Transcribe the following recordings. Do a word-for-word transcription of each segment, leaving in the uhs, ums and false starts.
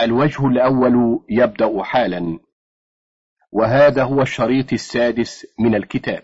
الوجه الأول يبدأ حالا، وهذا هو الشريط السادس من الكتاب.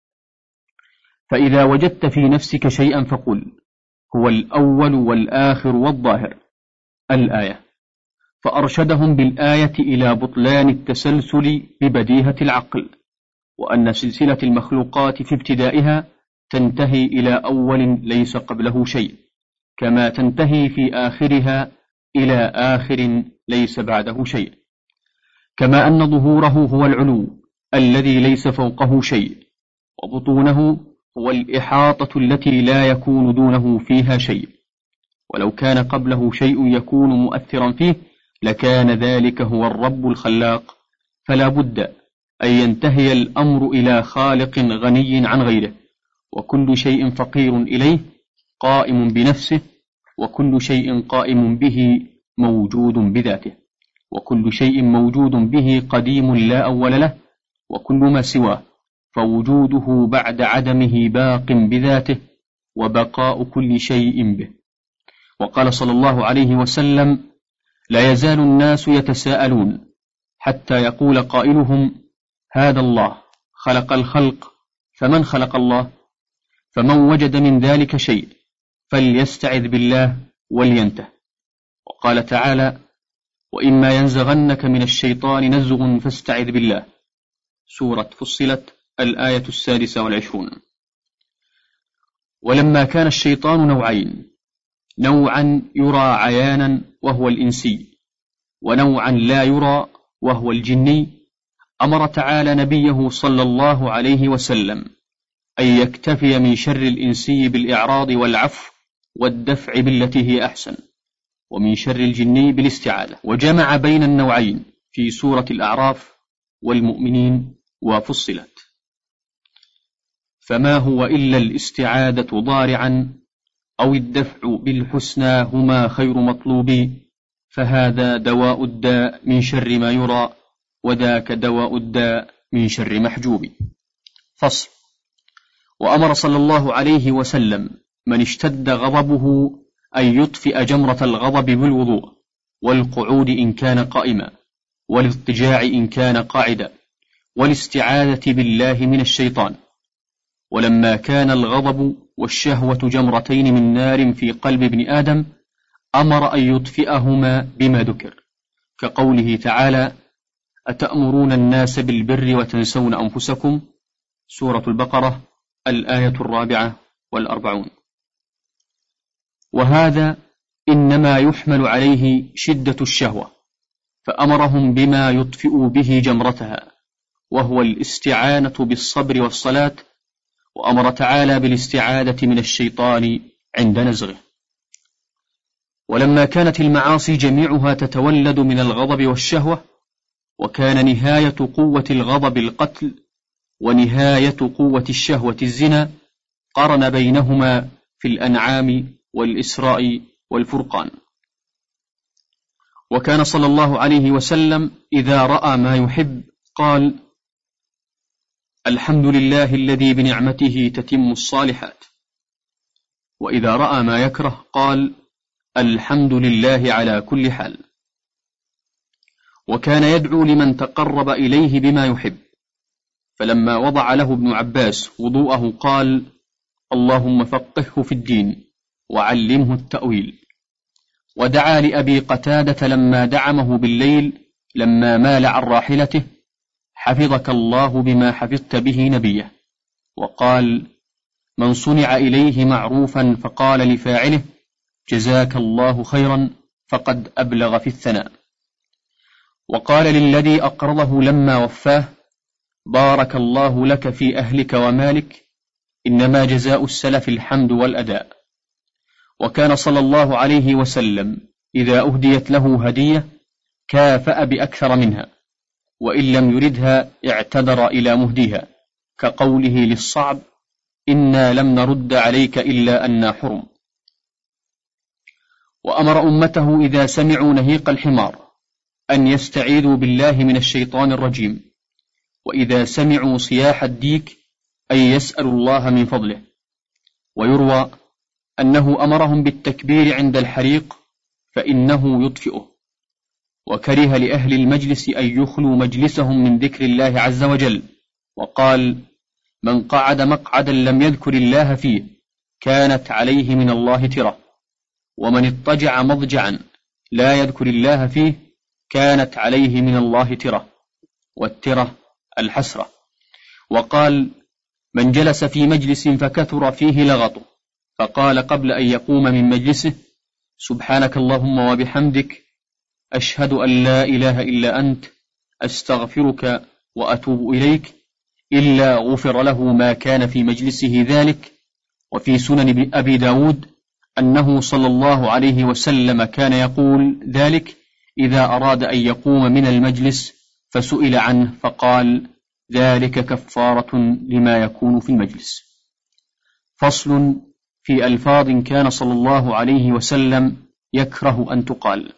فإذا وجدت في نفسك شيئا فقل هو الأول والآخر والظاهر. الآية. فأرشدهم بالآية إلى بطلان التسلسل ببديهة العقل، وأن سلسلة المخلوقات في ابتدائها تنتهي إلى أول ليس قبله شيء، كما تنتهي في آخرها إلى آخر ليس بعده شيء، كما أن ظهوره هو العلو الذي ليس فوقه شيء، وبطونه هو الإحاطة التي لا يكون دونه فيها شيء، ولو كان قبله شيء يكون مؤثرا فيه لكان ذلك هو الرب الخلاق، فلا بد أن ينتهي الأمر إلى خالق غني عن غيره، وكل شيء فقير إليه قائم بنفسه، وكل شيء قائم به موجود بذاته، وكل شيء موجود به قديم لا أول له، وكل ما سواه فوجوده بعد عدمه باق بذاته، وبقاء كل شيء به. وقال صلى الله عليه وسلم: لا يزال الناس يتساءلون حتى يقول قائلهم: هذا الله خلق الخلق، فمن خلق الله؟ فمن وجد من ذلك شيء فليستعذ بالله ولينته. وقال تعالى: وإما ينزغنك من الشيطان نزغ فاستعذ بالله. سورة فصلت، الآية السادسة والعشرون. ولما كان الشيطان نوعين، نوعا يرى عيانا وهو الإنسي، ونوعا لا يرى وهو الجني، أمر تعالى نبيه صلى الله عليه وسلم أن يكتفي من شر الإنسي بالإعراض والعفو والدفع بالتي هي أحسن، ومن شر الجني بالاستعاذة، وجمع بين النوعين في سورة الأعراف والمؤمنين وفصلت. فما هو إلا الاستعاذة ضارعا أو الدفع بالحسنى هما خير مطلوب، فهذا دواء الداء من شر ما يرى، وذاك دواء الداء من شر محجوب. فصل. وأمر صلى الله عليه وسلم من اشتد غضبه أن يطفئ جمرة الغضب بالوضوء، والقعود إن كان قائما، والاضطجاع إن كان قاعدا، والاستعاذة بالله من الشيطان. ولما كان الغضب والشهوة جمرتين من نار في قلب ابن آدم، أمر أن يطفئهما بما ذكر، كقوله تعالى: أتأمرون الناس بالبر وتنسون أنفسكم. سورة البقرة، الآية الرابعة والأربعون. وهذا إنما يحمل عليه شدة الشهوة، فأمرهم بما يطفئ به جمرتها، وهو الاستعانة بالصبر والصلاة، وأمر تعالى بالاستعاذة من الشيطان عند نزغه. ولما كانت المعاصي جميعها تتولد من الغضب والشهوة، وكان نهاية قوة الغضب القتل، ونهاية قوة الشهوة الزنا، قرن بينهما في الأنعام والإسراء والفرقان. وكان صلى الله عليه وسلم إذا رأى ما يحب قال: الحمد لله الذي بنعمته تتم الصالحات. وإذا رأى ما يكره قال: الحمد لله على كل حال. وكان يدعو لمن تقرب إليه بما يحب، فلما وضع له ابن عباس وضوءه قال: اللهم فقهه في الدين وعلمه التأويل. ودعا لأبي قتادة لما دعمه بالليل لما مال عن راحلته: حفظك الله بما حفظت به نبيه. وقال: من صنع إليه معروفا فقال لفاعله: جزاك الله خيرا، فقد أبلغ في الثناء. وقال للذي أقرضه لما وفاه: بارك الله لك في أهلك ومالك، إنما جزاء السلف الحمد والأداء. وكان صلى الله عليه وسلم إذا أهديت له هدية كافأ بأكثر منها، وإن لم يردها اعتذر إلى مهديها، كقوله للصعب: إنا لم نرد عليك إلا أنا حرم. وأمر أمته إذا سمعوا نهيق الحمار أن يستعيذوا بالله من الشيطان الرجيم، وإذا سمعوا صياح الديك أن يسألوا الله من فضله. ويروى أنه أمرهم بالتكبير عند الحريق فإنه يطفئه، وكره لأهل المجلس أن يخلوا مجلسهم من ذكر الله عز وجل، وقال: من قعد مقعدا لم يذكر الله فيه كانت عليه من الله ترة، ومن اضطجع مضجعا لا يذكر الله فيه كانت عليه من الله ترة، والترة الحسرة. وقال: من جلس في مجلس فكثر فيه لغطه فقال قبل أن يقوم من مجلسه: سبحانك اللهم وبحمدك أشهد أن لا إله إلا أنت أستغفرك وأتوب إليك، إلا غفر له ما كان في مجلسه ذلك. وفي سنن أبي داود أنه صلى الله عليه وسلم كان يقول ذلك إذا أراد أن يقوم من المجلس فسئل عنه فقال: ذلك كفارة لما يكون في المجلس. فصل في ألفاظ كان صلى الله عليه وسلم يكره أن تقال.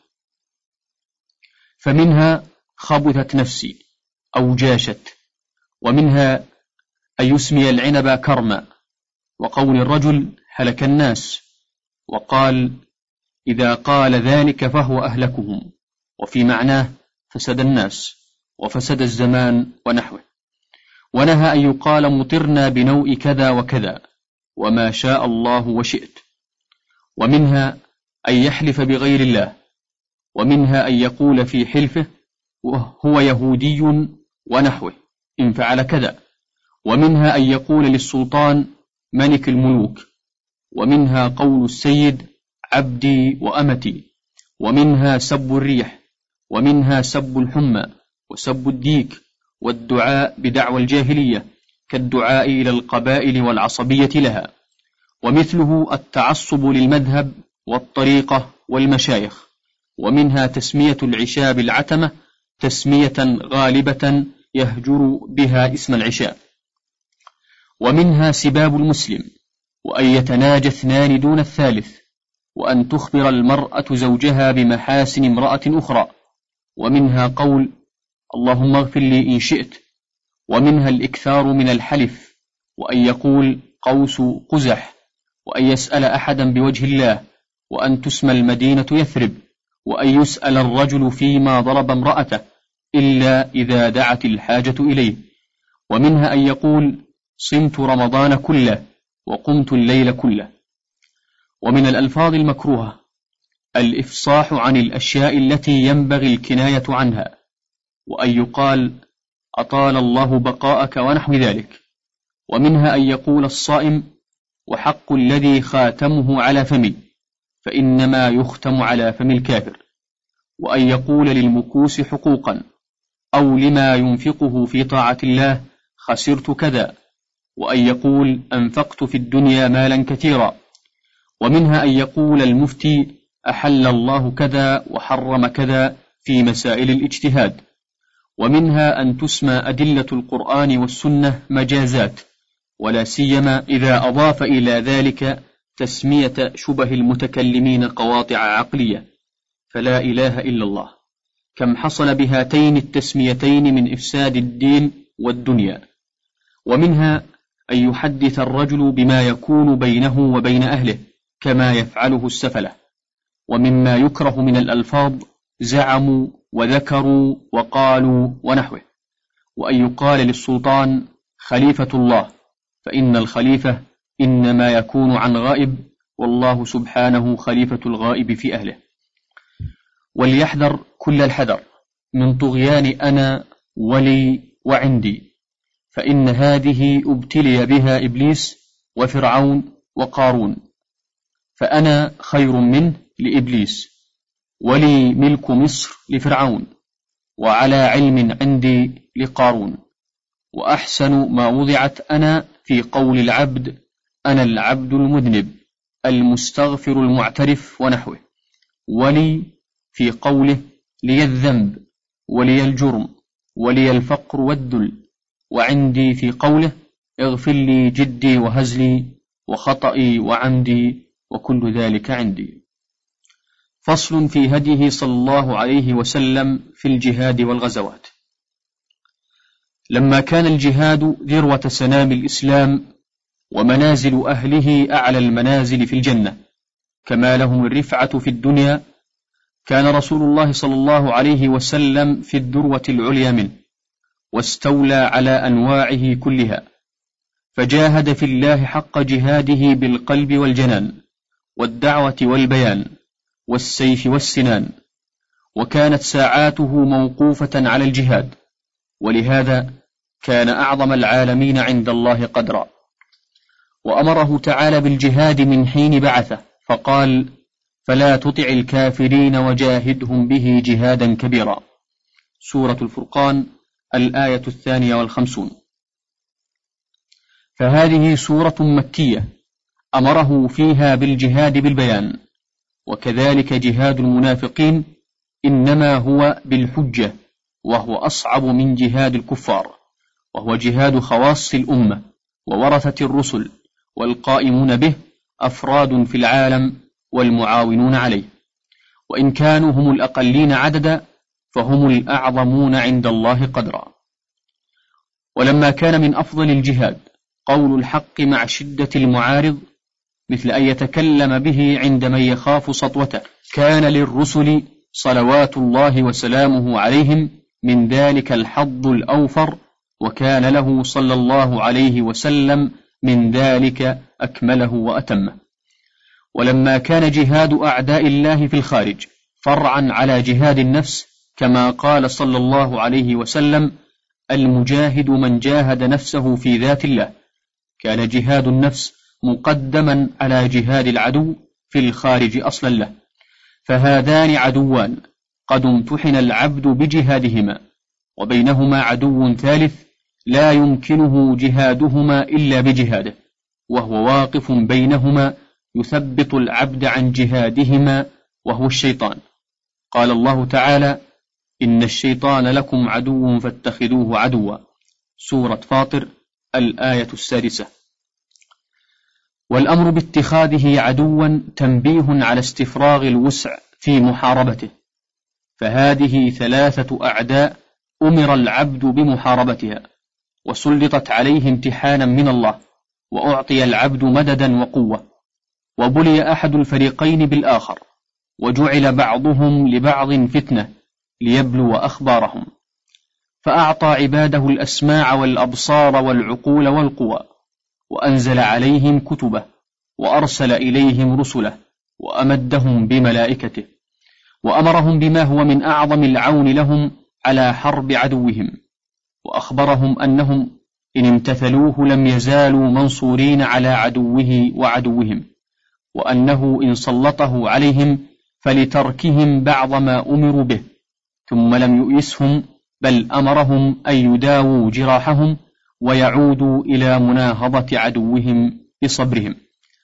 فمنها خبثت نفسي أو جاشت، ومنها أن يسمي العنب كرما، وقول الرجل هلك الناس، وقال: إذا قال ذلك فهو أهلكهم، وفي معناه فسد الناس وفسد الزمان ونحوه. ونهى أن يقال مطرنا بنوء كذا وكذا وما شاء الله وشئت. ومنها أن يحلف بغير الله، ومنها أن يقول في حلفه وهو يهودي ونحوه إن فعل كذا. ومنها أن يقول للسلطان ملك الملوك. ومنها قول السيد عبدي وأمتي. ومنها سب الريح، ومنها سب الحمى وسب الديك، والدعاء بدعوى الجاهلية كالدعاء إلى القبائل والعصبية لها. ومثله التعصب للمذهب والطريقة والمشايخ. ومنها تسمية العشاء بالعتمة تسمية غالبة يهجر بها اسم العشاء. ومنها سباب المسلم، وأن يتناجى اثنان دون الثالث، وأن تخبر المرأة زوجها بمحاسن امرأة أخرى. ومنها قول اللهم اغفر لي إن شئت. ومنها الإكثار من الحلف، وأن يقول قوس قزح، وأن يسأل أحدا بوجه الله، وأن تسمى المدينة يثرب، وأن يسأل الرجل فيما ضرب امرأته إلا إذا دعت الحاجة إليه. ومنها أن يقول صمت رمضان كله وقمت الليل كله. ومن الألفاظ المكروهة الإفصاح عن الأشياء التي ينبغي الكناية عنها، وأن يقال أطال الله بقاءك ونحو ذلك. ومنها أن يقول الصائم وحق الذي خاتمه على فمي، فإنما يختم على فم الكافر. وأن يقول للمكوس حقوقا، أو لما ينفقه في طاعة الله خسرت كذا. وأن يقول أنفقت في الدنيا مالا كثيرا. ومنها أن يقول المفتي أحل الله كذا وحرم كذا في مسائل الاجتهاد. ومنها أن تسمى أدلة القرآن والسنة مجازات، ولا سيما إذا أضاف إلى ذلك تسمية شبه المتكلمين قواطع عقلية، فلا إله إلا الله، كم حصل بهاتين التسميتين من إفساد الدين والدنيا. ومنها أن يحدث الرجل بما يكون بينه وبين أهله كما يفعله السفلة. ومما يكره من الألفاظ زعموا وذكروا وقالوا ونحوه. وأن يقال للسلطان خليفة الله، فإن الخليفة إنما يكون عن غائب، والله سبحانه خليفة الغائب في أهله. وليحذر كل الحذر من طغيان أنا ولي وعندي، فإن هذه ابتلي بها إبليس وفرعون وقارون، فأنا خير منه لإبليس، ولي ملك مصر لفرعون، وعلى علم عندي لقارون. وأحسن ما وضعت أنا في قول العبد أنا العبد المذنب المستغفر المعترف ونحوه، ولي في قوله لي الذنب ولي الجرم ولي الفقر والذل، وعندي في قوله اغفر لي جدي وهزلي وخطئي وعمدي وكل ذلك عندي. فصل في هديه صلى الله عليه وسلم في الجهاد والغزوات. لما كان الجهاد ذروة سنام الإسلام ومنازل أهله أعلى المنازل في الجنة، كما لهم الرفعة في الدنيا، كان رسول الله صلى الله عليه وسلم في الذروة العليا منه، واستولى على أنواعه كلها، فجاهد في الله حق جهاده بالقلب والجنان والدعوة والبيان والسيف والسنان، وكانت ساعاته موقوفة على الجهاد، ولهذا كان أعظم العالمين عند الله قدرا. وأمره تعالى بالجهاد من حين بعثه، فقال: فلا تطع الكافرين وجاهدهم به جهادا كبيرا. سورة الفرقان الآية الثانية والخمسون. فهذه سورة مكية أمره فيها بالجهاد بالبيان، وكذلك جهاد المنافقين إنما هو بالحجة، وهو أصعب من جهاد الكفار، وهو جهاد خواص الأمة وورثة الرسل، والقائمون به أفراد في العالم والمعاونون عليه، وإن كانوا هم الأقلين عددا فهم الأعظمون عند الله قدرا. ولما كان من أفضل الجهاد قول الحق مع شدة المعارض، مثل أن يتكلم به عند من يخاف سطوته، كان للرسل صلوات الله وسلامه عليهم من ذلك الحظ الأوفر، وكان له صلى الله عليه وسلم من ذلك أكمله وأتمه. ولما كان جهاد أعداء الله في الخارج فرعا على جهاد النفس، كما قال صلى الله عليه وسلم: المجاهد من جاهد نفسه في ذات الله، كان جهاد النفس مقدما على جهاد العدو في الخارج أصلا له، فهذان عدوان قد امتحن العبد بجهادهما، وبينهما عدو ثالث لا يمكنه جهادهما إلا بجهاده، وهو واقف بينهما يثبط العبد عن جهادهما، وهو الشيطان. قال الله تعالى: إن الشيطان لكم عدو فاتخذوه عدوا. سورة فاطر الآية السادسة. والأمر باتخاذه عدوا تنبيه على استفراغ الوسع في محاربته، فهذه ثلاثة أعداء أمر العبد بمحاربتها، وسلطت عليه امتحانا من الله، وأعطي العبد مددا وقوة، وبلي أحد الفريقين بالآخر، وجعل بعضهم لبعض فتنة ليبلو أخبارهم، فأعطى عباده الأسماع والأبصار والعقول والقوى، وأنزل عليهم كتبه، وأرسل إليهم رسله، وأمدهم بملائكته، وأمرهم بما هو من أعظم العون لهم على حرب عدوهم، وأخبرهم أنهم إن امتثلوه لم يزالوا منصورين على عدوه وعدوهم، وأنه إن سلطه عليهم فلتركهم بعض ما أمروا به، ثم لم يؤيسهم، بل أمرهم أن يداووا جراحهم ويعودوا إلى مناهضة عدوهم بصبرهم،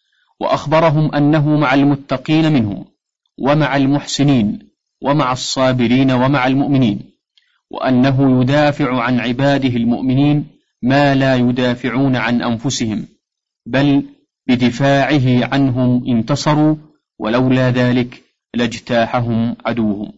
وأخبرهم أنه مع المتقين منهم، ومع المحسنين، ومع الصابرين، ومع المؤمنين، وأنه يدافع عن عباده المؤمنين ما لا يدافعون عن أنفسهم، بل بدفاعه عنهم انتصروا، ولولا ذلك لاجتاحهم عدوهم.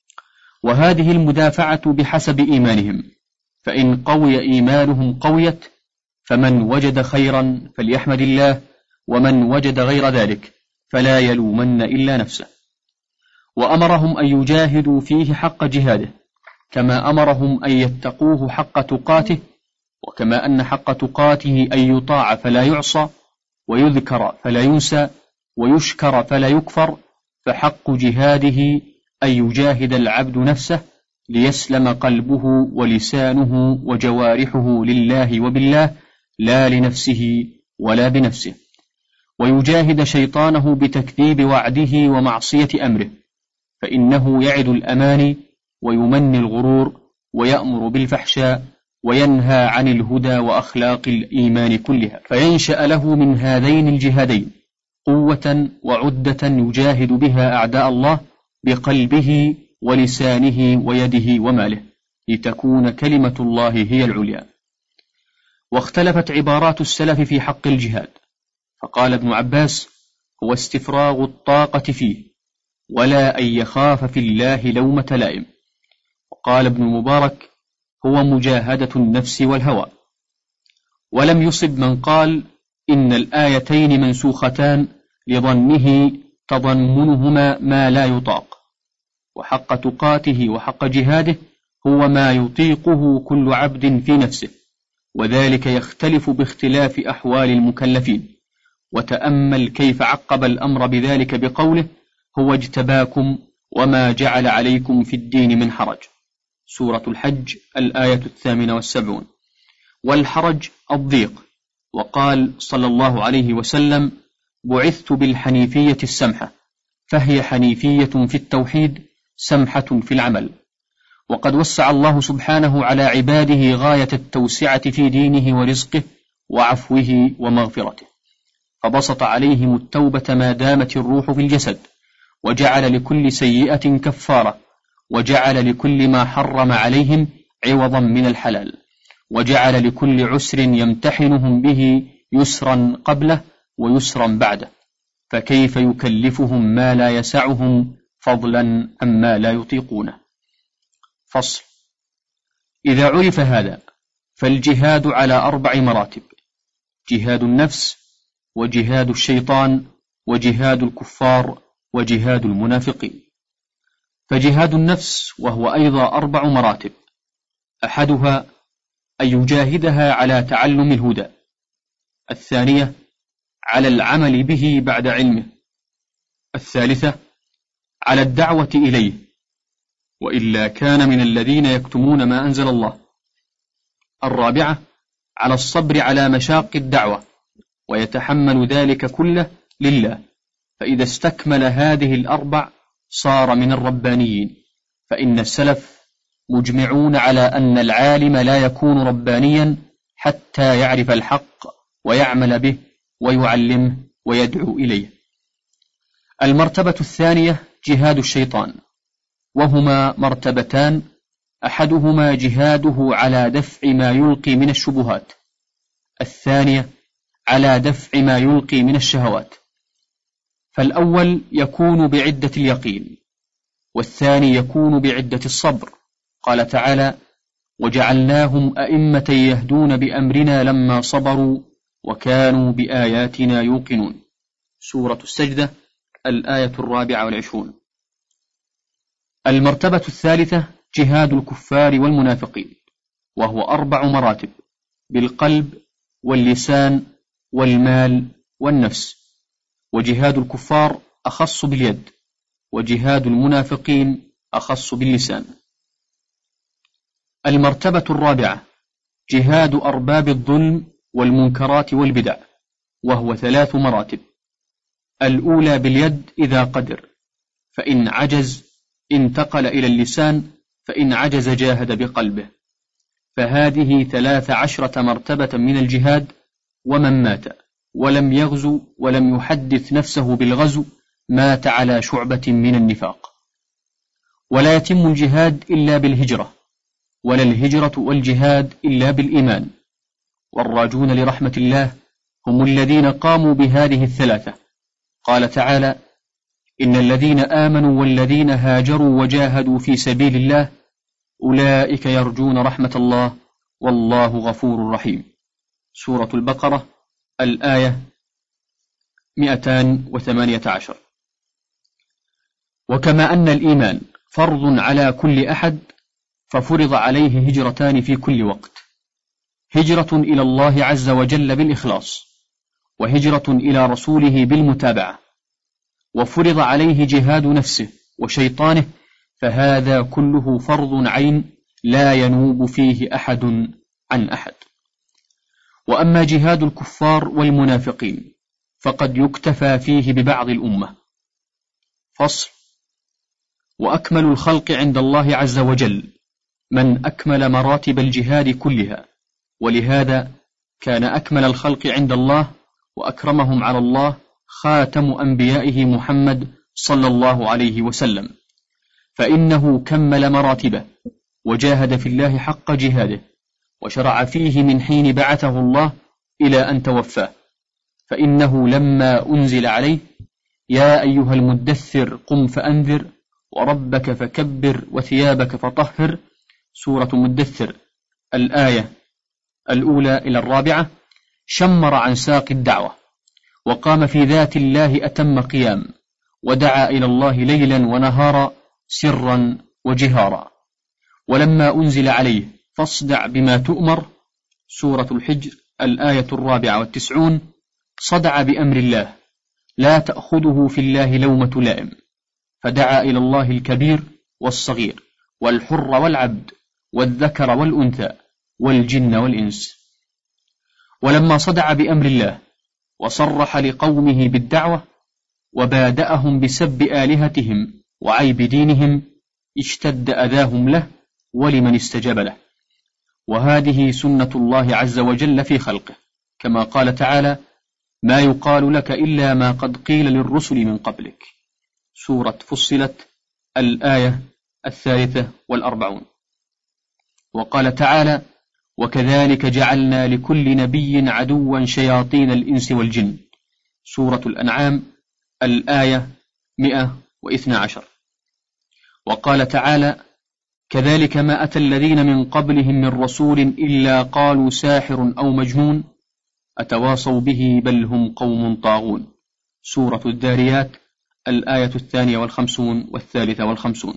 وهذه المدافعة بحسب إيمانهم، فإن قوي إيمانهم قويت، فمن وجد خيرا فليحمد الله، ومن وجد غير ذلك فلا يلومن إلا نفسه. وأمرهم أن يجاهدوا فيه حق جهاده، كما أمرهم أن يتقوه حق تقاته، وكما أن حق تقاته أن يطاع فلا يعصى، ويذكر فلا ينسى، ويشكر فلا يكفر، فحق جهاده أن يجاهد العبد نفسه ليسلم قلبه ولسانه وجوارحه لله وبالله، لا لنفسه ولا بنفسه، ويجاهد شيطانه بتكذيب وعده ومعصية أمره، فإنه يعد الأماني ويمني الغرور، ويأمر بالفحشاء، وينهى عن الهدى وأخلاق الإيمان كلها، فينشأ له من هذين الجهادين قوة وعدة يجاهد بها أعداء الله بقلبه ولسانه ويده وماله، لتكون كلمة الله هي العليا. واختلفت عبارات السلف في حق الجهاد، فقال ابن عباس: هو استفراغ الطاقة فيه، ولا أن يخاف في الله لومة لائم. وقال ابن المبارك: هو مجاهدة النفس والهوى. ولم يصب من قال إن الآيتين منسوختان لظنه تضمنهما ما لا يطاق، وحق تقاته وحق جهاده هو ما يطيقه كل عبد في نفسه، وذلك يختلف باختلاف أحوال المكلفين. وتأمل كيف عقب الأمر بذلك بقوله: هو اجتباكم وما جعل عليكم في الدين من حرج. سورة الحج الآية الثامنة والسبعون. والحرج الضيق. وقال صلى الله عليه وسلم: بعثت بالحنيفية السمحة، فهي حنيفية في التوحيد سمحة في العمل. وقد وسع الله سبحانه على عباده غاية التوسعة في دينه ورزقه وعفوه ومغفرته، فبسط عليهم التوبة ما دامت الروح في الجسد، وجعل لكل سيئة كفارة، وجعل لكل ما حرم عليهم عوضا من الحلال، وجعل لكل عسر يمتحنهم به يسرا قبله ويسرا بعده، فكيف يكلفهم ما لا يسعهم فضلا عما لا يطيقونه. فصل. إذا عرف هذا فالجهاد على أربع مراتب: جهاد النفس، وجهاد الشيطان، وجهاد الكفار، وجهاد المنافقين. فجهاد النفس وهو أيضا أربع مراتب: أحدها أن يجاهدها على تعلم الهدى، الثانية على العمل به بعد علمه، الثالثة على الدعوة إليه وإلا كان من الذين يكتمون ما أنزل الله، الرابعة على الصبر على مشاق الدعوة ويتحمل ذلك كله لله، فإذا استكمل هذه الأربع صار من الربانيين. فإن السلف مجمعون على أن العالم لا يكون ربانيا حتى يعرف الحق ويعمل به ويعلمه ويدعو إليه. المرتبة الثانية جهاد الشيطان، وهما مرتبتان: أحدهما جهاده على دفع ما يلقي من الشبهات، الثانية على دفع ما يلقي من الشهوات. فالأول يكون بعدة اليقين، والثاني يكون بعدة الصبر. قال تعالى: وجعلناهم أئمة يهدون بأمرنا لما صبروا وكانوا بآياتنا يوقنون. سورة السجدة الآية الرابعة والعشرون. المرتبة الثالثة جهاد الكفار والمنافقين، وهو أربع مراتب: بالقلب واللسان والمال والنفس. وجهاد الكفار أخص باليد، وجهاد المنافقين أخص باللسان. المرتبة الرابعة جهاد أرباب الظلم والمنكرات والبدع، وهو ثلاث مراتب: الأولى باليد إذا قدر، فإن عجز انتقل إلى اللسان، فإن عجز جاهد بقلبه. فهذه ثلاث عشرة مرتبة من الجهاد، ومن مات ولم يغزو ولم يحدث نفسه بالغزو مات على شعبة من النفاق. ولا يتم الجهاد إلا بالهجرة، ولا الهجرة والجهاد إلا بالإيمان. والراجون لرحمة الله هم الذين قاموا بهذه الثلاثة. قال تعالى: إن الذين آمنوا والذين هاجروا وجاهدوا في سبيل الله أولئك يرجون رحمة الله والله غفور رحيم. سورة البقرة الآية مئتان وثمانية عشر. وكما أن الإيمان فرض على كل أحد، ففرض عليه هجرتان في كل وقت: هجرة إلى الله عز وجل بالإخلاص، وهجرة إلى رسوله بالمتابعة. وفرض عليه جهاد نفسه وشيطانه، فهذا كله فرض عين لا ينوب فيه أحد عن أحد. وأما جهاد الكفار والمنافقين فقد يكتفى فيه ببعض الأمة. فصل. وأكمل الخلق عند الله عز وجل من أكمل مراتب الجهاد كلها، ولهذا كان أكمل الخلق عند الله وأكرمهم على الله خاتم أنبيائه محمد صلى الله عليه وسلم، فإنه كمل مراتبه وجاهد في الله حق جهاده، وشرع فيه من حين بعثه الله إلى أن توفاه. فإنه لما أنزل عليه: يا أيها المدثر قم فأنذر وربك فكبر وثيابك فطهر، سورة المدثر الآية الأولى إلى الرابعة، شمر عن ساق الدعوة، وقام في ذات الله أتم قيام، ودعا إلى الله ليلا ونهارا سرا وجهارا. ولما أنزل عليه فاصدع بما تؤمر، سورة الحجر الآية الرابعة والتسعون، صدع بأمر الله لا تأخذه في الله لومة لائم، فدعا إلى الله الكبير والصغير والحر والعبد والذكر والأنثى والجن والإنس. ولما صدع بأمر الله وصرح لقومه بالدعوة وبادأهم بسب آلهتهم وعيب دينهم، اشتد أذاهم له ولمن استجاب له. وهذه سنة الله عز وجل في خلقه، كما قال تعالى: ما يقال لك إلا ما قد قيل للرسل من قبلك، سورة فصلت الآية الثالثة والأربعون. وقال تعالى: وكذلك جعلنا لكل نبي عدوا شياطين الإنس والجن، سورة الأنعام الآية مئة واثنى عشر. وقال تعالى: كذلك ما أتى الذين من قبلهم من رسول إلا قالوا ساحر أو مجنون أتواصوا به بل هم قوم طاغون، سورة الذاريات الآية الثانية والخمسون والثالثة والخمسون.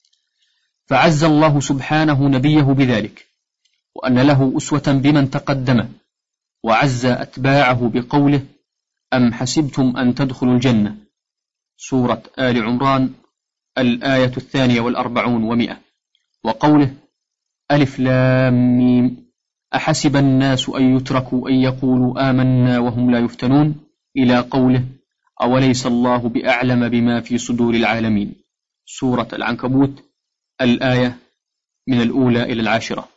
فعز الله سبحانه نبيه بذلك، وأن له أسوة بمن تقدمه، وعز أتباعه بقوله: أم حسبتم أن تدخلوا الجنة، سورة آل عمران الآية الثانية والأربعون ومئة. وقوله: ألف لام ميم أحسب الناس أن يتركوا أن يقولوا آمنا وهم لا يفتنون، إلى قوله: أوليس الله بأعلم بما في صدور العالمين، سورة العنكبوت الآية من الأولى إلى العاشرة.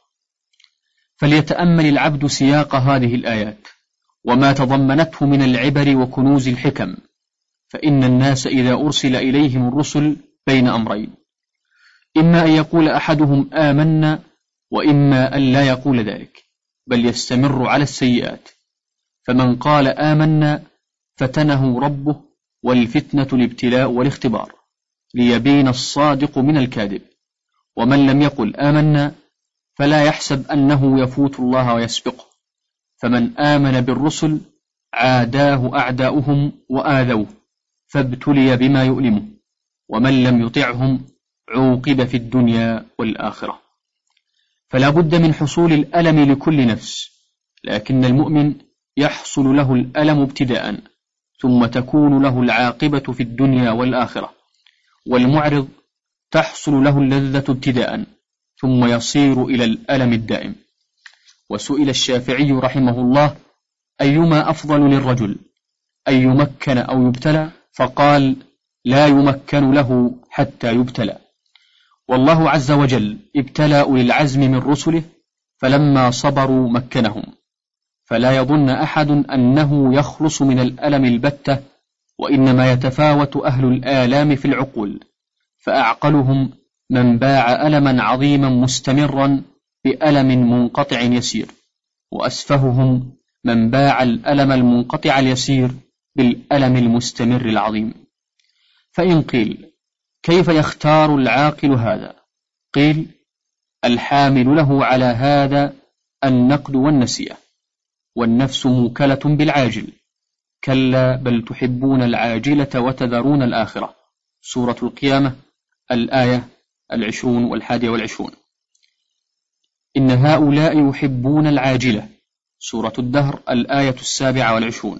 فليتأمل العبد سياق هذه الآيات وما تضمنته من العبر وكنوز الحكم، فإن الناس إذا أرسل إليهم الرسل بين أمرين: إما أن يقول أحدهم آمنا، وإما أن لا يقول ذلك بل يستمر على السيئات. فمن قال آمنا فتنه ربه، والفتنة الابتلاء والاختبار ليبين الصادق من الكاذب. ومن لم يقل آمنا فلا يحسب أنه يفوت الله ويسبقه، فمن آمن بالرسل عاداه أعداؤهم وآذوه فابتلي بما يؤلمه، ومن لم يطعهم عوقب في الدنيا والآخرة. فلا بد من حصول الألم لكل نفس، لكن المؤمن يحصل له الألم ابتداء، ثم تكون له العاقبة في الدنيا والآخرة. والمعرض تحصل له اللذة ابتداء، ثم يصير إلى الألم الدائم. وسئل الشافعي رحمه الله: أيما أفضل للرجل، أن يمكن أو يبتلى؟ فقال: لا يمكن له حتى يبتلى. والله عز وجل ابتلى أولي العزم من رسله، فلما صبروا مكنهم. فلا يظن أحد أنه يخلص من الألم البتة، وإنما يتفاوت أهل الآلام في العقول، فأعقلهم من باع ألما عظيما مستمرا بألم منقطع يسير، وأسفههم من باع الألم المنقطع اليسير بالألم المستمر العظيم. فإن قيل: كيف يختار العاقل هذا؟ قيل: الحامل له على هذا النقد والنسيئة، والنفس موكلة بالعاجل، كلا بل تحبون العاجلة وتذرون الآخرة، سورة القيامة الآية العشرون والحادية والعشرون. إن هؤلاء يحبون العاجلة، سورة الدهر الآية السابعة والعشرون.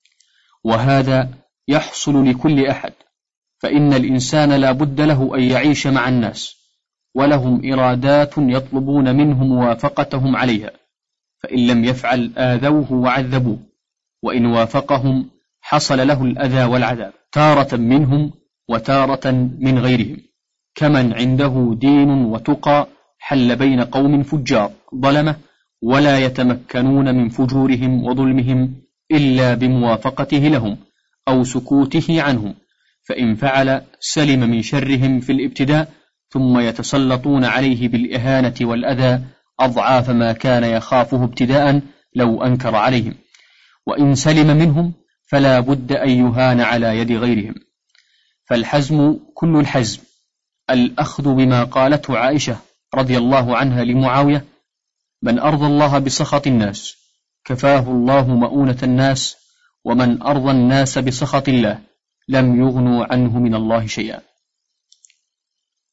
وهذا يحصل لكل أحد، فإن الإنسان لا بد له أن يعيش مع الناس، ولهم إرادات يطلبون منه موافقتهم عليها، فإن لم يفعل آذوه وعذبوه، وإن وافقهم حصل له الأذى والعذاب، تارة منهم وتارة من غيرهم، كمن عنده دين وتقى حل بين قوم فجار ظلمة، ولا يتمكنون من فجورهم وظلمهم إلا بموافقته لهم أو سكوته عنهم، فإن فعل سلم من شرهم في الابتداء، ثم يتسلطون عليه بالإهانة والأذى أضعاف ما كان يخافه ابتداء لو أنكر عليهم. وإن سلم منهم فلا بد أن يهان على يد غيرهم. فالحزم كل الحزم الأخذ بما قالته عائشة رضي الله عنها لمعاوية: من أرضى الله بسخط الناس كفاه الله مؤونة الناس، ومن أرضى الناس بسخط الله لم يغنوا عنه من الله شيئا.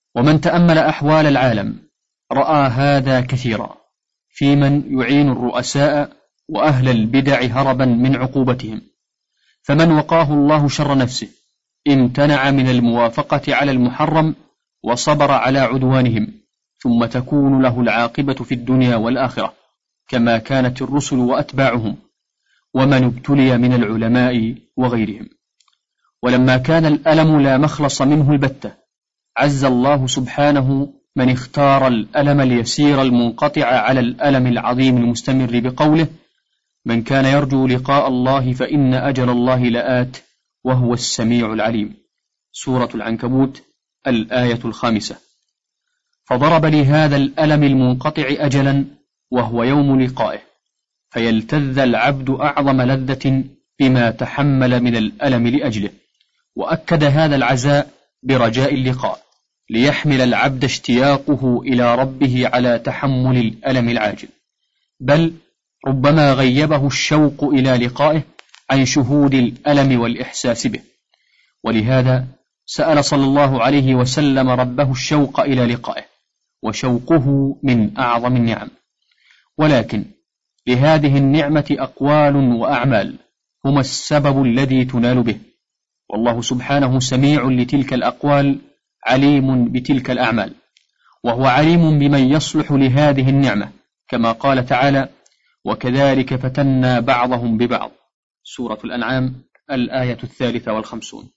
ومن تأمل أحوال العالم رأى هذا كثيرا في من يعين الرؤساء وأهل البدع هربا من عقوبتهم، فمن وقاه الله شر نفسه امتنع من الموافقة على المحرم وصبر على عدوانهم، ثم تكون له العاقبة في الدنيا والآخرة كما كانت الرسل وأتباعهم، ومن ابتلي من العلماء وغيرهم. ولما كان الألم لا مخلص منه البتة، عز الله سبحانه من اختار الألم اليسير المنقطع على الألم العظيم المستمر بقوله: من كان يرجو لقاء الله فإن أجل الله لآت وهو السميع العليم، سورة العنكبوت الآية الخامسة. فضرب لهذا الألم المنقطع أجلا وهو يوم لقائه، فيلتذ العبد أعظم لذة بما تحمل من الألم لأجله، وأكد هذا العزاء برجاء اللقاء ليحمل العبد اشتياقه إلى ربه على تحمل الألم العاجل، بل ربما غيبه الشوق إلى لقائه عن شهود الألم والإحساس به. ولهذا سأل صلى الله عليه وسلم ربه الشوق إلى لقائه، وشوقه من أعظم النعم. ولكن لهذه النعمة أقوال وأعمال هما السبب الذي تنال به، والله سبحانه سميع لتلك الأقوال عليم بتلك الأعمال، وهو عليم بمن يصلح لهذه النعمة، كما قال تعالى: وكذلك فتنا بعضهم ببعض، سورة الأنعام الآية الثالثة والخمسون.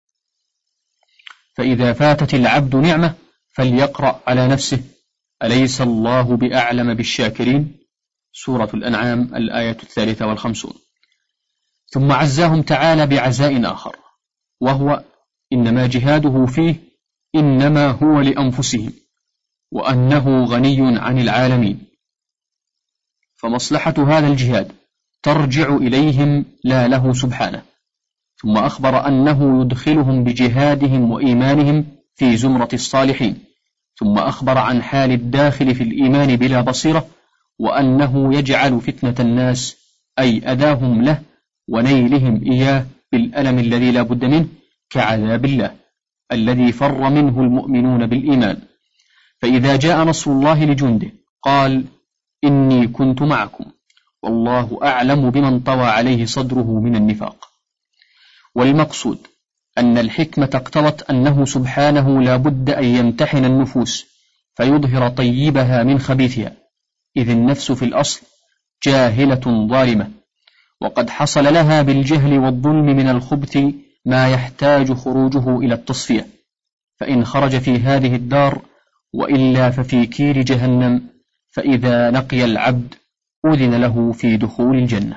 فإذا فاتت العبد نعمة فليقرأ على نفسه: أليس الله بأعلم بالشاكرين، سورة الأنعام الآية الثالثة والخمسون. ثم عزاهم تعالى بعزاء آخر، وهو إنما جهاده فيه إنما هو لأنفسهم، وأنه غني عن العالمين، فمصلحة هذا الجهاد ترجع إليهم لا له سبحانه. ثم أخبر أنه يدخلهم بجهادهم وإيمانهم في زمرة الصالحين، ثم أخبر عن حال الداخل في الإيمان بلا بصيرة، وأنه يجعل فتنة الناس أي أذاهم له ونيلهم إياه بالألم الذي لا بد منه كعذاب الله الذي فر منه المؤمنون بالإيمان. فإذا جاء نصر الله لجنده قال: إني كنت معكم والله أعلم بمن طوى عليه صدره من النفاق. والمقصود أن الحكمة اقتضت أنه سبحانه لا بد أن يمتحن النفوس فيظهر طيبها من خبيثها، إذ النفس في الأصل جاهلة ظالمة، وقد حصل لها بالجهل والظلم من الخبث ما يحتاج خروجه إلى التصفية، فإن خرج في هذه الدار وإلا ففي كير جهنم، فإذا نقي العبد أذن له في دخول الجنة.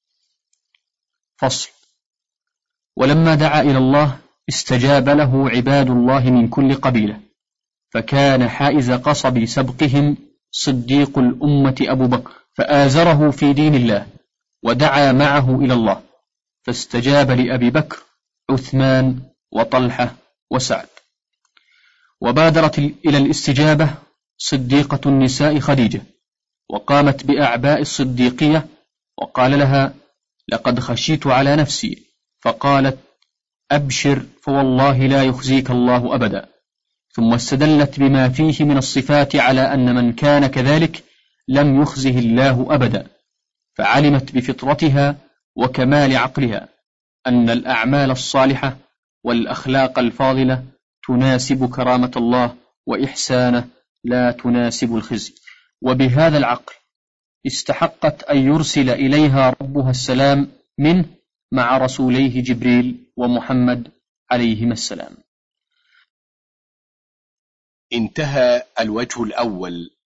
فصل. ولما دعا إلى الله استجاب له عباد الله من كل قبيلة، فكان حائز قصب سبقهم صديق الأمة أبو بكر، فآزره في دين الله ودعا معه إلى الله، فاستجاب لأبي بكر عثمان وطلحة وسعد. وبادرت إلى الاستجابة صديقة النساء خديجة، وقامت بأعباء الصديقية، وقال لها: لقد خشيت على نفسي، فقالت: أبشر فوالله لا يخزيك الله أبدا. ثم استدلت بما فيه من الصفات على أن من كان كذلك لم يخزه الله أبدا، فعلمت بفطرتها وكمال عقلها أن الأعمال الصالحة والأخلاق الفاضلة تناسب كرامة الله وإحسانه، لا تناسب الخزي. وبهذا العقل استحقت أن يرسل إليها ربها السلام منه مع رسوليه جبريل ومحمد عليهما السلام. انتهى الوجه الأول